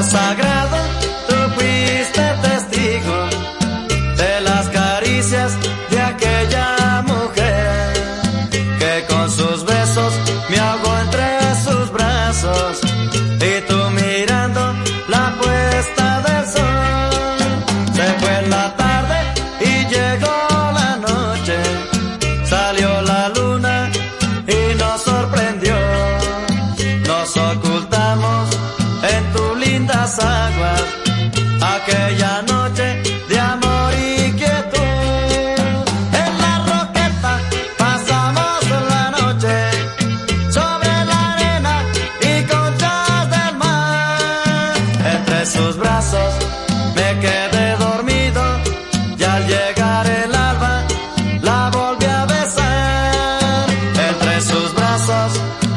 sagrado, tú fuiste testigo de las caricias de aquella mujer que con sus besos me ahogó entre sus brazos, y tú mirando la puesta del sol. Se fue la tarde y llegó la noche, salió la luna y nos sorprendió. Nos ocultamos en tus lindas aguas aquella noche de amor y quietud. En la roqueta pasamos la noche sobre la arena y conchas del mar. Entre sus brazos me quedé dormido y al llegar el alba la volví a besar. Entre sus brazos